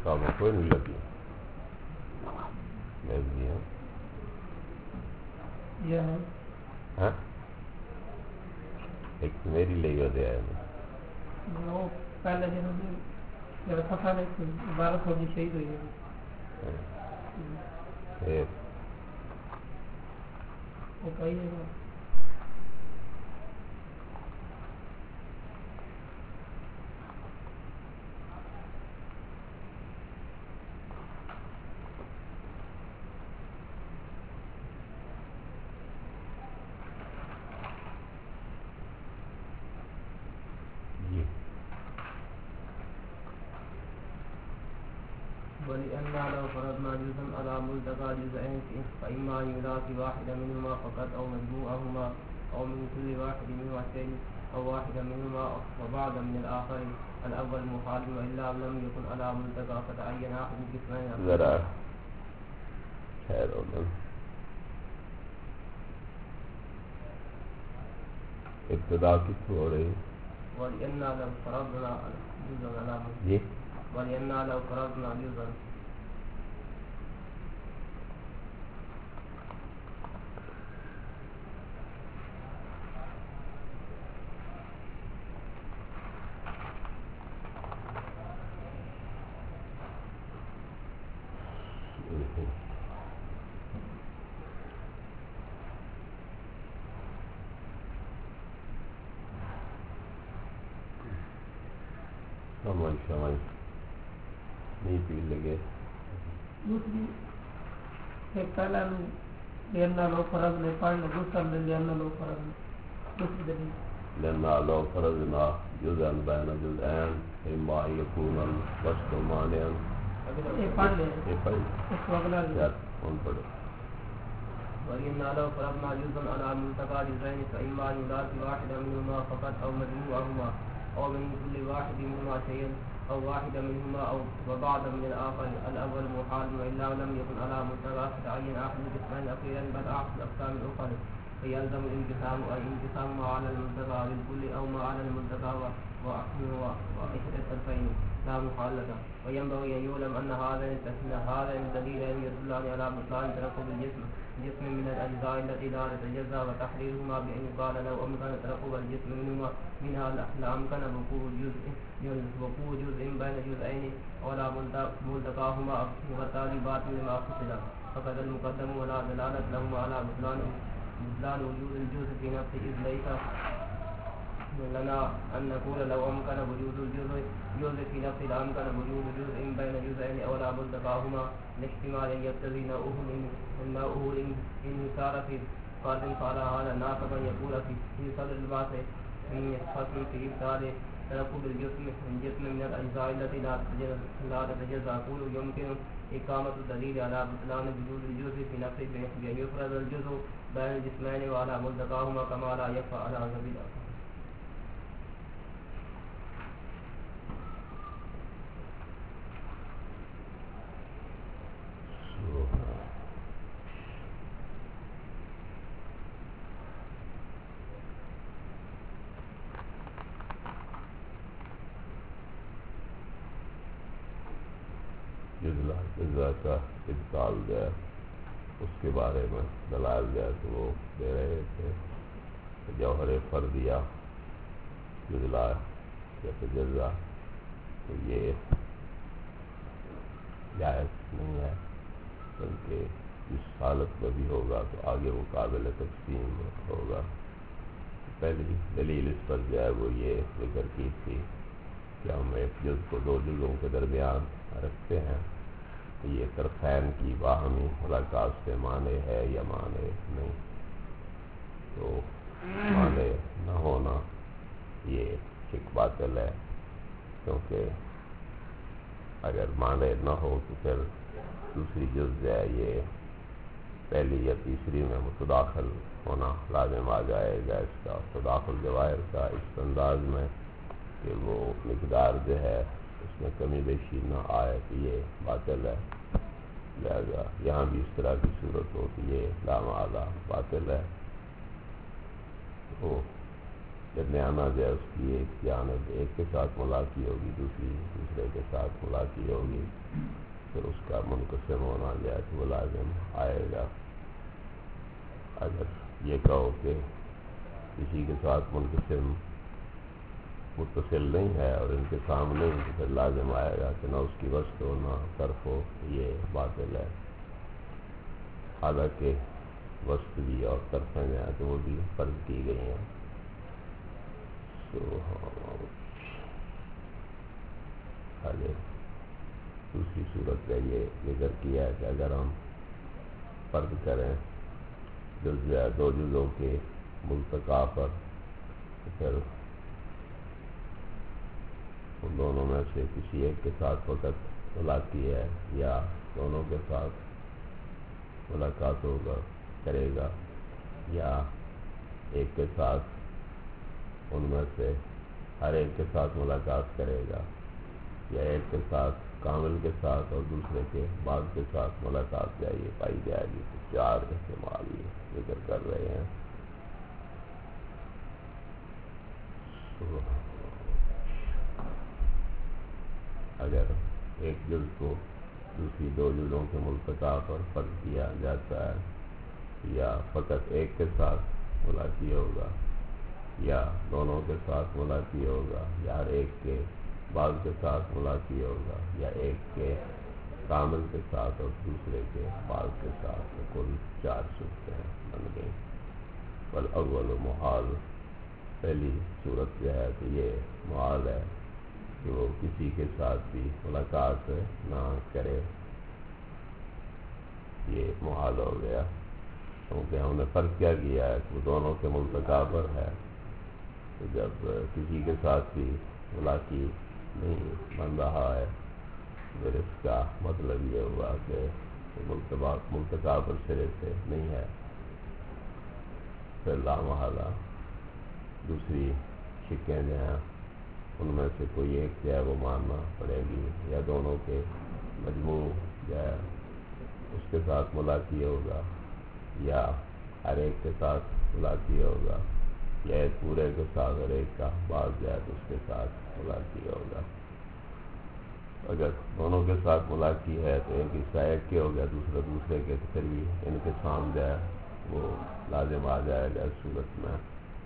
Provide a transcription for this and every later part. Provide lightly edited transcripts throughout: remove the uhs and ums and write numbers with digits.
کام کوئی نہیں لگی ہاں ایک میری لے گا دیا ہے وہ پہلے جب سفر 12 فوجی شہید ہوئی ہے وہ کئی جگہ ولأننا لو فرضنا جزءا على ملتقى جزئين فإما أن يلاقي واحدا منهما فقط أو مجموعهما أو من كل واحد منهما شيء أو واحدا منهما وبعضا من الآخر الأول محال وإلا لم يكن على ملتقى فتعين أحد القسمين ذرا خير ابتدا کس ہو رہی ولأننا لو فرضنا جزءا على جی ولأننا لو فرضنا جزءا سمجھ نہیں پی لگے دوسری ایک پہلا لینا لو فرض نے پڑھنے دوسرا لینا لو فرض دوسری دلیل لینا لو فرضنا جزءا بین جزئین اما یکون الوسط مانعا یہ پڑھ لیں یہ پڑھ اس کو اگلا ان پڑھو وإنا لو فرضنا جزءا على ملتقى جزئين فإما أن يلاقي واحدا منهما فقط أو مجموعهما أو من كل واحد منهما شيئا أو واحدا منهما أو وبعضا من الآخر الأول محال وإلا لم يكن على ملتقى فتعين أحد القسمين أخيرا بل أحد الأقسام الأخرى فيلزم الانقسام الانقسام ما على الملتقى بالكل أو ما على الملتقى وإحدى الطرفين لا محالة وينبغي أن يعلم أن هذين الدليلين يدلان على بطلان ترقب الجسم من الأجزاء التي لا تتجزأ وتحريرهما بأن يقال لو أمكن ترقب الجسم منها لأمكن وقوع جزء بين جزئين ولا ملتقاهما وبالتالي باطل لما فصل فقد المقدم ولا دلالة لهما على بطلان وجود الجزء في نفسه إذ ليس لنا أن نقول لو أمكن وجود الجزء في نفسه لأمكن وجود جزء بين جزئين ولا ملتقاهما لاحتمال يقتضي نوعه الانحصار في فرد فعلى هذا الناقض أن يقول في صدر البحث من فصل في إبطال ترقب الجسم من الأجزاء التي لا تتجزأ أقول يمكن إقامة الدليل على بطلان وجود الجزء في نفسه بأن يفرض الجزء بين الجسمين وعلى ملتقاهما كما لا يخفى على سبيل جزا کا ابطال جو ہے اس کے بارے میں دلائل جو ہے تو وہ دے رہے تھے جوہر فردیہ جزلا یا تجزا تو یہ جائز نہیں ہے بلکہ اس حالت میں بھی ہوگا تو آگے وہ قابل تقسیم ہوگا. پہلی دلیل اس پر جو ہے وہ یہ ذکر کی تھی کہ ہم ایک جز کو دو جزوں کے درمیان رکھتے ہیں تو یہ طرفین کی باہمی ملاقات سے معنی ہے یا معنی نہیں. تو معنی نہ ہونا یہ ایک باطل ہے، کیونکہ اگر معنی نہ ہو تو پھر دوسری جز جو ہے یہ پہلی یا تیسری میں متداخل ہونا لازم آ جائے گا. اس کا تداخل جواہر کا اس انداز میں کہ وہ مقدار جو ہے اس میں کمی بیشی نہ آئے تو یہ باطل ہے. لہذا یہاں بھی اس طرح کی صورت ہو کہ یہ لامعالی باطل ہے. تو درمیانہ جو ہے اس کی ایک جانب ایک کے ساتھ ملاقی ہوگی، دوسرے کے ساتھ ملاقی ہوگی، پھر اس کا منقسم ہونا جو ہے تو وہ لازم آئے گا۔ اگر یہ کہو کہ کسی کے ساتھ منقسم متصل نہیں ہے اور ان کے سامنے ہی، تو پھر لازم آئے گا کہ نہ اس کی وسط ہو نہ طرف ہو، یہ باطل ہے۔ حالانکہ وسط بھی اور طرفیں جو ہیں تو وہ بھی فرض کی گئی ہیں۔ آگے دوسری صورت میں یہ ذکر کیا ہے کہ اگر ہم فرض کریں جز یا دو جزوں کے ملتقا پر، تو پھر ان دونوں میں سے کسی ایک کے ساتھ فقط ملاقی ہے یا دونوں کے ساتھ ملاقات کرے گا، یا ایک کے ساتھ ان میں سے ہر ایک کے ساتھ ملاقات کرے گا، یا ایک کے ساتھ کامل کے ساتھ اور دوسرے کے بعد کے ساتھ ملاقات جائیے پائی جائے گی۔ تو چار احتمال یہ ذکر کر رہے ہیں۔ اگر ایک جز کو دوسری دو جزوں کے ملتقا پر فرض کیا جاتا ہے، یا فقط ایک کے ساتھ ملاقی ہوگا، یا دونوں کے ساتھ ملاقی ہوگا، یا ہر ایک کے بعض کے ساتھ ملاقی ہوگا، یا ایک کے کامل کے ساتھ اور دوسرے کے بعض کے ساتھ، تو کل چار صورتیں بن گئی۔ والاول محال، پہلی صورت جو ہے تو یہ محال ہے کہ وہ کسی کے ساتھ بھی ملاقات نہ کرے، یہ محال ہو گیا، کیونکہ ہم نے فرض کیا ہے کہ وہ دونوں کے ملتقا پر ہے۔ تو جب کسی کے ساتھ بھی ملاقی نہیں بن رہا ہے، پھر اس کا مطلب یہ ہوا کہ ملتقا پر سرے سے نہیں ہے، پھر لامحالہ دوسری شکیں جو ہیں ان میں سے کوئی ایک جو ہے وہ ماننا پڑے گی، یا دونوں کے مجموع جو ہے اس کے ساتھ ملاقی ہوگا، یا ہر ایک کے ساتھ ملاقی ہوگا، یا ایک پورے کے ساتھ اور ایک کا بعض جو ہے تو اس کے ساتھ ملاقی ہوگا۔ اگر دونوں کے ساتھ ملاقی ہے تو ایک حصہ ایک کے ہو گیا، دوسرا دوسرے کے، تو پھر بھی ان کے سامنے جو ہے وہ لازم آ جائے گا اس صورت میں۔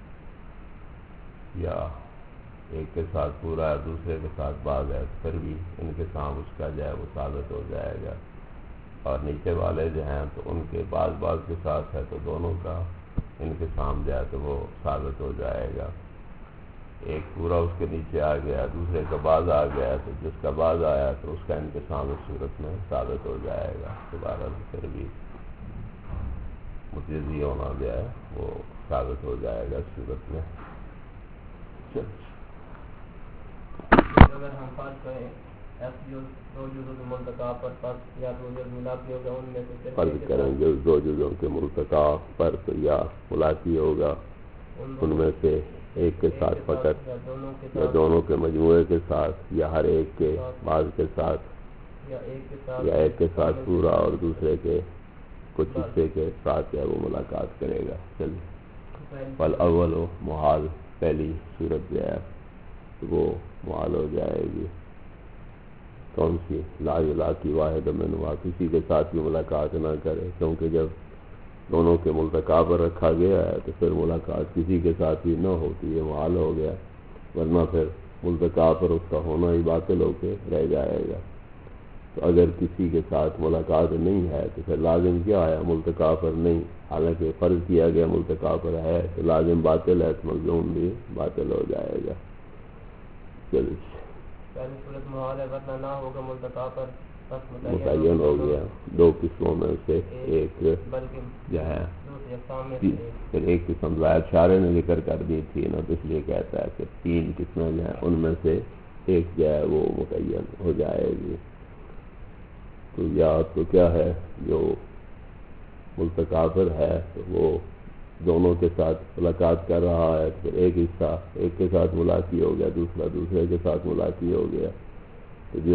یا ایک کے ساتھ پورا ہے دوسرے کے ساتھ بعض ہے، تو پھر بھی ان کے سامنے اس کا جو ہے وہ ثابت ہو جائے گا۔ اور نیچے والے جو ہیں تو ان کے بعض کے ساتھ ہے تو دونوں کا ان کے سامنے جو ہے تو وہ ثابت ہو جائے گا۔ ایک پورا اس کے نیچے آ گیا، دوسرے کا بعض آ گیا، تو جس کا بعض آیا تو اس کا ان کے سامنے صورت میں ثابت ہو جائے گا۔ دوبارہ پھر بھی متجزی ہونا جو ہے وہ ثابت ہو جائے گا اس صورت میں۔ اگر ہم فرض کریں دو جزوں کے ملتقا پر فرض یا دو جز ملاقی ہوگا، ان میں سے فرض کریں جو دو جزوں کے ملتقا پر یا ملاقی ہوگا، ان میں سے ایک کے ساتھ فقط، یا دونوں کے مجموعے کے ساتھ، یا ہر ایک کے بعض کے ساتھ، یا ایک کے ساتھ پورا اور دوسرے کے کچھ حصے کے ساتھ ہے وہ ملاقات کرے گا۔ چلیے فالاول محال، پہلی صورت جو ہے وہ محال ہو جائے گی۔ کون سی؟ لا یلاقی واحد منہما، کسی کے ساتھ بھی ملاقات نہ کرے، کیونکہ جب دونوں کے ملتقا پر رکھا گیا ہے تو پھر ملاقات کسی کے ساتھ بھی نہ ہوتی، یہ محال ہو گیا، ورنہ پھر ملتقا پر اس کا ہونا ہی باطل ہو کے رہ جائے گا۔ تو اگر کسی کے ساتھ ملاقات نہیں ہے تو پھر لازم کیا ہے؟ ملتقا پر نہیں، حالانکہ فرض کیا گیا ملتقا پر ہے تو لازم باطل ہے، تو ملزوم بھی باطل ہو جائے گا۔ چلیے پہلی صورت محال ہے، ورنہ نہ ہوگا ملتقا پر متعین ہو گیا۔ دو قسموں میں سے ایک جو ہے، پھر ایک قسم زائد شارع نے ذکر کر دی تھی نا، تو اس لیے کہتا ہے کہ تین قسمیں جو ہیں ان میں سے ایک جو ہے وہ متعین ہو جائے گی۔ تو یا تو کیا ہے، جو ملتقا پر ہے تو وہ دونوں کے ساتھ ملاقات کر رہا ہے، پھر ایک حصہ ایک کے ساتھ ملاقی ہو گیا، دوسرا دوسرے کے ساتھ ملاقی ہو گیا، تو جو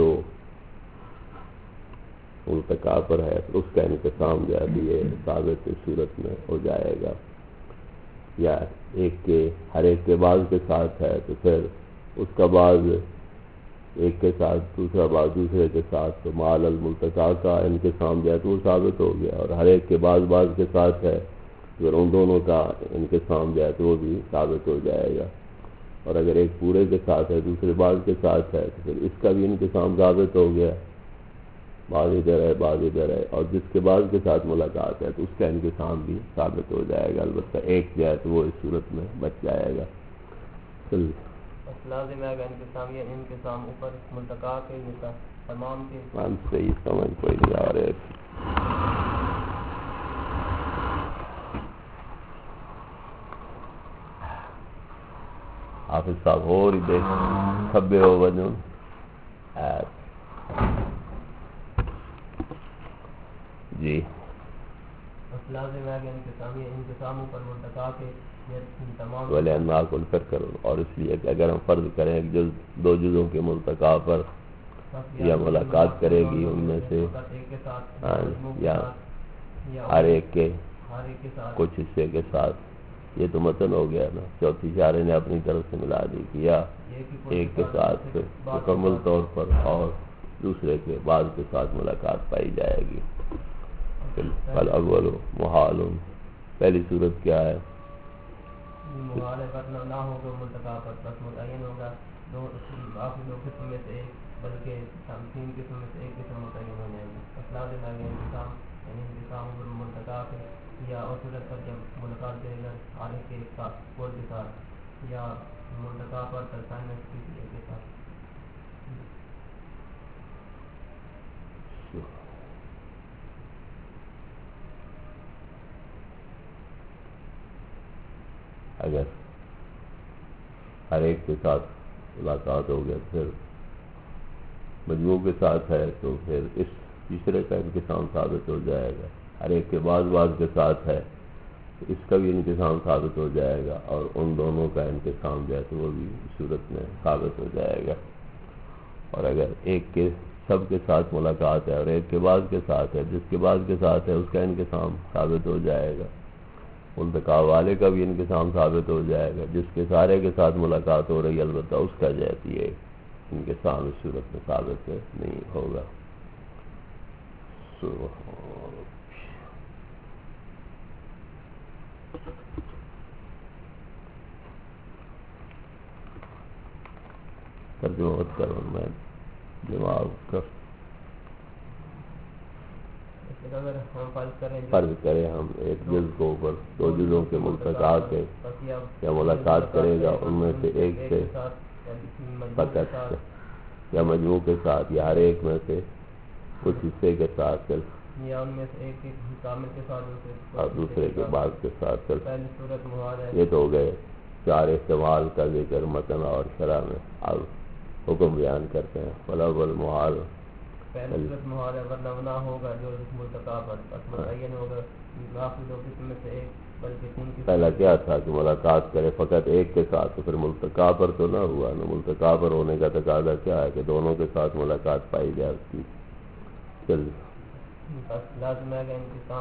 ملتقا پر ہے اس کا انقسام جو ہے یہ ثابت صورت میں ہو جائے گا۔ یا ایک کے ہر ایک کے بعض کے ساتھ ہے تو پھر اس کا بعض ایک کے ساتھ دوسرا بعض دوسرے کے ساتھ تو مال الملتقا کا انقسام جو ہے تو وہ ثابت ہو گیا، اور ہر ایک کے بعض کے ساتھ ہے پھر ان دونوں کا انقسام جو ہے تو وہ بھی ثابت ہو جائے گا، اور اگر ایک پورے کے ساتھ ہے دوسرے بعض کے ساتھ ہے تو پھر اس کا بھی انقسام ثابت ہو گیا، بعض ادھر ہے بعض ادھر ہے، اور جس کے بعض کے ساتھ ملاقات ہے تو اس کا انقسام بھی ثابت ہو جائے گا، البتہ ایک جو ہے تو وہ اس صورت میں بچ جائے گا۔ لازم ہے انقسام یا انقسام اوپر ملتقا کے تمام کے صحیح سمجھ کوئی نہیں آ رہے۔ حافظ صاحب اور ہی دیکھ کھبے ہو وجن جی لازم ہے انقسام یا انقسام اوپر ملتقا کے تمام ولی انواع کو کر کرو، اور اس لیے کہ اگر ہم فرض کریں ایک جز دو جزوں کے ملتقا پر یا ملاقات کرے گی ان میں سے یا ہر ایک کے کچھ حصے کے ساتھ، یہ تو متن ہو گیا نا، چوتھی اشارے نے اپنی طرف سے ملا دی کہ یا ایک کے ساتھ پھر مکمل طور پر اور دوسرے کے بعض کے ساتھ ملاقات پائی جائے گی۔ فالاول محال، پہلی صورت کیا ہے؟ محال ہے نہ ہوگا ملتقا پر، بس متعین ہوگا آخری دو قسم میں سے ایک، بلکہ تین قسم میں سے ایک قسم متعین ہو جائے گی۔ لازم ہے انقسام یعنی انقسام اوپر ملتقا کے، یا اور صورت پر جب ملاقات کرے گا آنے کے ساتھ کوئی کے ساتھ، یا ملتقا پر ترسائن کسی ایک کے ساتھ۔ اگر ہر ایک کے ساتھ ملاقات ہو گیا پھر مجموع کے ساتھ ہے تو پھر اس تیسرے کا انقسام ثابت ہو جائے گا، ہر ایک کے بعض کے ساتھ ہے تو اس کا بھی انقسام ثابت ہو جائے گا، اور ان دونوں کا انقسام جو ہے تو وہ بھی اس صورت میں ثابت ہو جائے گا۔ اور اگر ایک کے سب کے ساتھ ملاقات ہے اور ایک کے بعض کے ساتھ ہے، جس کے بعض کے ساتھ ہے اس کا انقسام ثابت ہو جائے گا، ملتقا والے کا بھی انقسام ثابت ہو جائے گا، جس کے سارے کے ساتھ ملاقات ہو رہی ہے البتہ اس کا جاتی ہے انقسام اس صورت میں ثابت نہیں ہوگا۔ ترجمہ مت کرو، میں دماغ کا فرض کریں ہم ایک جز کو اوپر دو جزوں کے ملتقا کے یا ملاقات کرے گا ان میں سے ایک سے فقط یا مجموع کے ساتھ یا ہر ایک میں سے کچھ حصے کے ساتھ یا ان میں سے ایک کامل کے ساتھ اور دوسرے کے بعد کے ساتھ یہ تو ہو گئے چار استعمال کا ذکر متن اور شرح میں۔ اب حکم بیان کرتے ہیں۔ فالاول محال، پہلی صورت محال ہے ورنہ نہ ہوگا جو ملتقا پر، بس متعین ہوگا آخری دو قسم میں سے ایک، بلکہ تین قسم۔ پہلا کیا تھا کہ ملاقات کرے فقط ایک کے ساتھ، تو پھر ملتقا پر تو نہ ہوا نا، ملتقا پر ہونے کا تقاضا کیا ہے کہ دونوں کے ساتھ ملاقات پائی جائے اس کی۔ چل بس لازم ہے کہ انقسام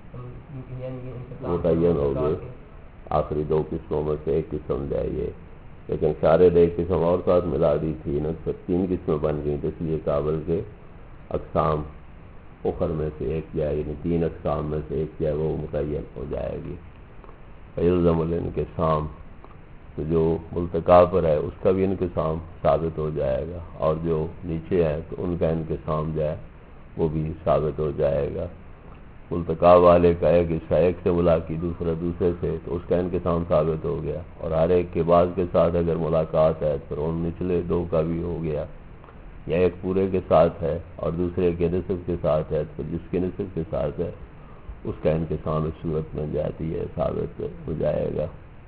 متعین ہو گئے، آخری دو قسموں میں سے ایک قسم جائیے، لیکن شارد ایک قسم اور ساتھ ملا دی تھی نا، پھر تین قسمیں بن گئیں، تو اس لیے قابل کے اقسام اخر میں سے ایک جائے، یعنی تین اقسام میں سے ایک جائے وہ متعین ہو جائے گی۔ فیلزم الانقسام، جو ملتقا پر ہے اس کا بھی انقسام ثابت ہو جائے گا، اور جو نیچے ہے تو ان کا انقسام جائے وہ بھی ثابت ہو جائے گا۔ ملتقا والے کا ایک حصہ ایک سے ملا کی دوسرا دوسرے سے، تو اس کا انقسام ثابت ہو گیا، اور ہر ایک کے بعد کے ساتھ اگر ملاقات ہے پھر ان نچلے دو کا بھی ہو گیا، یا ایک پورے کے ساتھ ہے اور دوسرے کے نصف کے ساتھ ہے تو جس کے نصف کے ساتھ ہے اس کا انقسام اس صورت میں جاتی ہے ثابت ہو جائے گا۔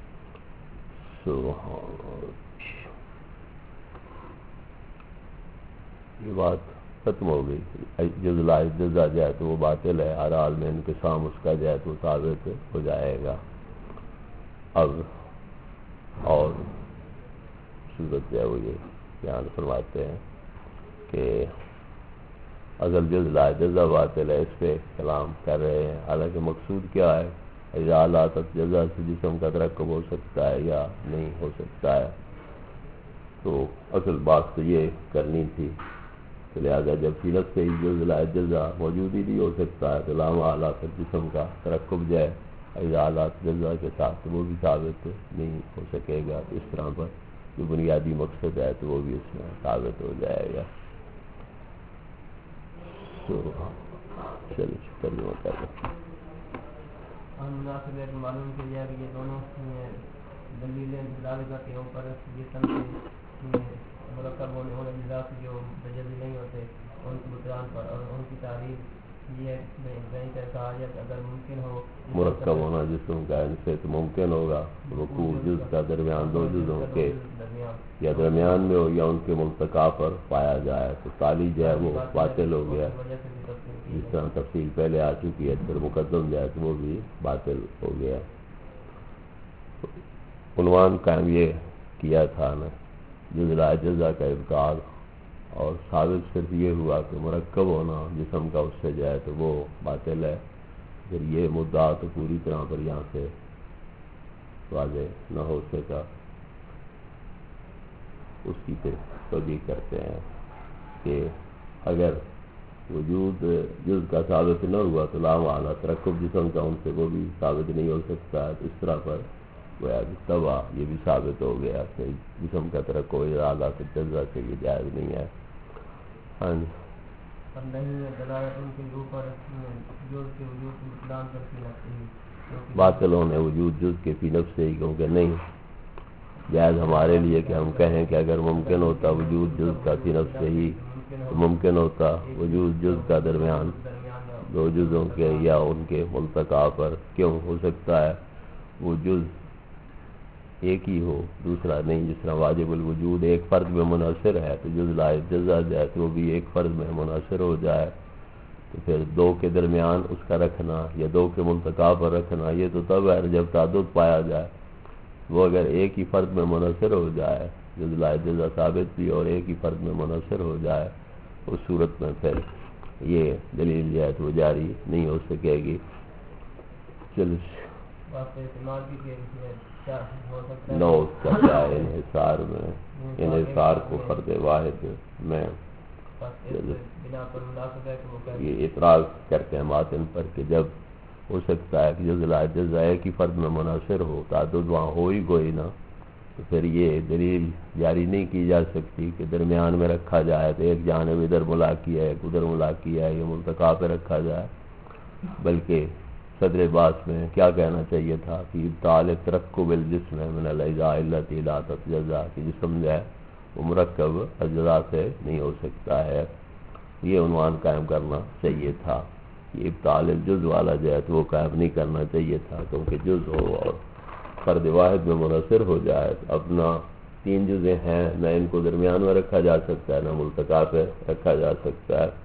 یہ بات ختم ہو گئی، جز لا جزا جائے تو وہ باطل ہے، ہر حال میں انقسام اس کا جائے تو ثابت ہو جائے گا۔ اب اور صورت جو ہے وہ یہ بیان فرماتے ہیں کہ اگر جز لا جزا باطل ہے، اس پہ کلام کر رہے ہیں، حالانکہ مقصود کیا ہے؟ اضالات جزا سے جسم کا ترکب ہو سکتا ہے یا نہیں ہو سکتا ہے. تو اصل بات تو یہ کرنی تھی کہ لہٰذا جب فیلت سے ہی جز لا جزا موجود ہی نہیں ہو سکتا ہے تو لام آلات جسم کا ترکب جائے اضالات جزا کے ساتھ تو وہ بھی ثابت نہیں ہو سکے گا. اس طرح پر جو بنیادی مقصد ہے تو وہ بھی اس میں ثابت ہو جائے گا. تو چلیے ترجمہ کر لیں. مناسب معلوم کیا جائے کہ یہ دونوں دلیلیں دلالت کے اوپر جسم کے مرکب ہونے والے اجزاء جو تجزی نہیں ہوتے ان کی بطلان پر اور ان کی تعریف یہ بہن کر کہا جائے کہ اگر ممکن ہو مرکب ہونا جسم کا ان سے تو ممکن ہوگا رکوع جز کا درمیان دو جزوں کے یا درمیان میں ہو یا ان کے ملتقا پر پایا جائے تو تالی جو ہے وہ باطل ہو گیا. جس طرح تفصیل پہلے آ چکی ہے پھر مقدم جائے تو وہ بھی باطل ہو گیا. عنوان قائم یہ کیا تھا نا جز لا جزا کا ابطال اور ثابت صرف یہ ہوا کہ مرکب ہونا جسم کا اس سے جائے تو وہ باطل ہے. پھر یہ مدعا تو پوری طرح پر یہاں سے واضح نہ ہو سکا. اس کی پھر توجیہ کرتے ہیں کہ اگر وجود جز کا ثابت نہ ہوا تو لام اعلیٰ ترکب جسم کا ان سے وہ بھی ثابت نہیں ہو سکتا. اس طرح پر گویا توا یہ بھی ثابت ہو گیا کہ جسم کا ترکب اعلیٰ سے جزا سے یہ جائز نہیں ہے. ہاں جی باطل ہونے وجود جز کے فی نفس سے ہی کیونکہ نہیں جائز ہمارے لیے کہ ہم کہیں کہ اگر ممکن ہوتا وجود جز کا فی نفس سے ہی تو ممکن ہوتا وجود جز کا درمیان دو جزوں کے یا ان کے ملتقا پر کیوں ہو سکتا ہے. وہ جز ایک ہی ہو دوسرا نہیں. جس طرح واجب الوجود ایک فرد میں منحصر ہے تو جز لا جزا جائے تو وہ بھی ایک فرد میں منحصر ہو جائے. تو پھر دو کے درمیان اس کا رکھنا یا دو کے ملتقا پر رکھنا یہ تو تب ہے جب تعدد پایا جائے. وہ اگر ایک ہی فرد میں منحصر ہو جائے جز لا جزا ثابت بھی اور ایک ہی فرد میں منحصر ہو جائے اس صورت میں پھر یہ دلیل جو ہے تو جاری نہیں ہو سکے گی. چلو نو اس کا کیا ہے انحصار میں انحصار کو فرد واحد میں یہ اعتراض کرتے ہیں ماتن پر کہ جب ہو سکتا ہے کہ جز لا جزا ایک ہی فرد میں منحصر ہو تعدد وہاں ہو ہی کوئی نہ تو پھر یہ دلیل جاری نہیں کی جا سکتی کہ درمیان میں رکھا جائے تو ایک جانب ادھر ملا کیا ہے ایک ادھر ملا کیا ہے یہ ملتقا پہ رکھا جائے. بلکہ صدر باس میں کیا کہنا چاہیے تھا کہ ابطال ترکب الجسم من الاجزاء التي لا تتجزا کہ جسم جو ہے وہ مرکب اجزاء سے نہیں ہو سکتا ہے. یہ عنوان قائم کرنا چاہیے تھا. یہ ابطال الجز والا جو ہے تو وہ قائم نہیں کرنا چاہیے تھا کیونکہ جز ہو اور فرد واحد میں منحصر ہو جائے اپنا تین جزیں ہیں نہ ان کو درمیان میں رکھا جا سکتا ہے نہ ملتقا پہ رکھا جا سکتا ہے.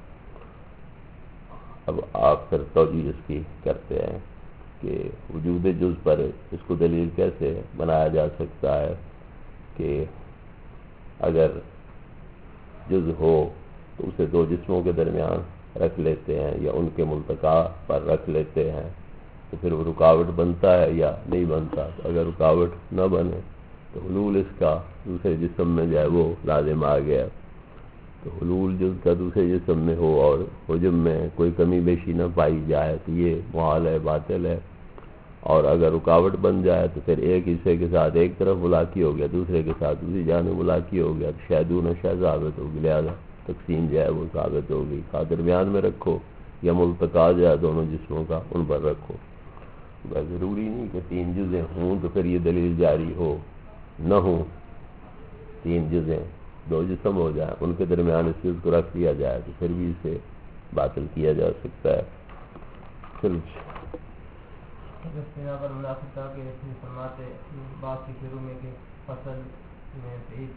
اب آپ پھر توجیہ اس کی کرتے ہیں کہ وجود جز پر اس کو دلیل کیسے بنایا جا سکتا ہے کہ اگر جز ہو تو اسے دو جسموں کے درمیان رکھ لیتے ہیں یا ان کے ملتقا پر رکھ لیتے ہیں تو پھر وہ رکاوٹ بنتا ہے یا نہیں بنتا. تو اگر رکاوٹ نہ بنے تو حلول اس کا دوسرے جسم میں جو ہے وہ لازم آ گیا. تو حلول جز کا دوسرے جسم میں ہو اور حجم میں کوئی کمی بیشی نہ پائی جائے تو یہ محال ہے باطل ہے. اور اگر رکاوٹ بن جائے تو پھر ایک حصے کے ساتھ ایک طرف ملاقی ہو گیا دوسرے کے ساتھ دوسری جانب ملاقی ہو گیا تو شاید نہ شاید ثابت ہوگی. لہٰذا تقسیم جو ہے وہ ثابت ہوگی. کا درمیان میں رکھو یا ملتقا جو ہے دونوں جسموں کا ان پر رکھو. ضروری نہیں کہ تین جزیں ہوں تو پھر یہ دلیل جاری ہو نہ ہوں. تین جزیں دو جسم ہو جائیں ان کے درمیان اس چیز کو رکھ دیا جائے تو پھر بھی اسے باطل کیا جا سکتا ہے. چلو پر مناسب تھا کہ فرماتے بات کی شروع میں کہ فصل میں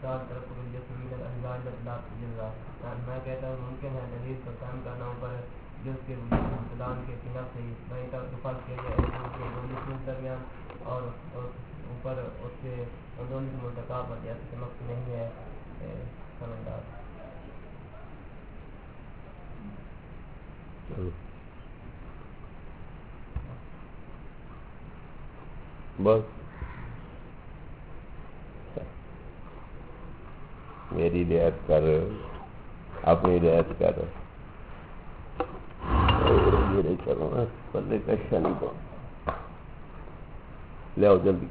میں کہتا ہوں ممکن ہے دلیل پر قائم کرنا اوپر جز کے وجود کے خلاف سے وہیں تک فرق کیا جائے دو جسم درمیان اور اوپر اس کے دونوں ملتقا پر جیسے کہ مقصد نہیں ہے سمجھدار. بس میری رعایت کر رہے ہو، اپنی رعایت کر رہے میرے کرو نا پلے کا شنی کو لے آؤ جلدی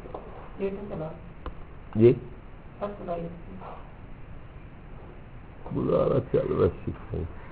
جی گزارا چل رہا سیکھیں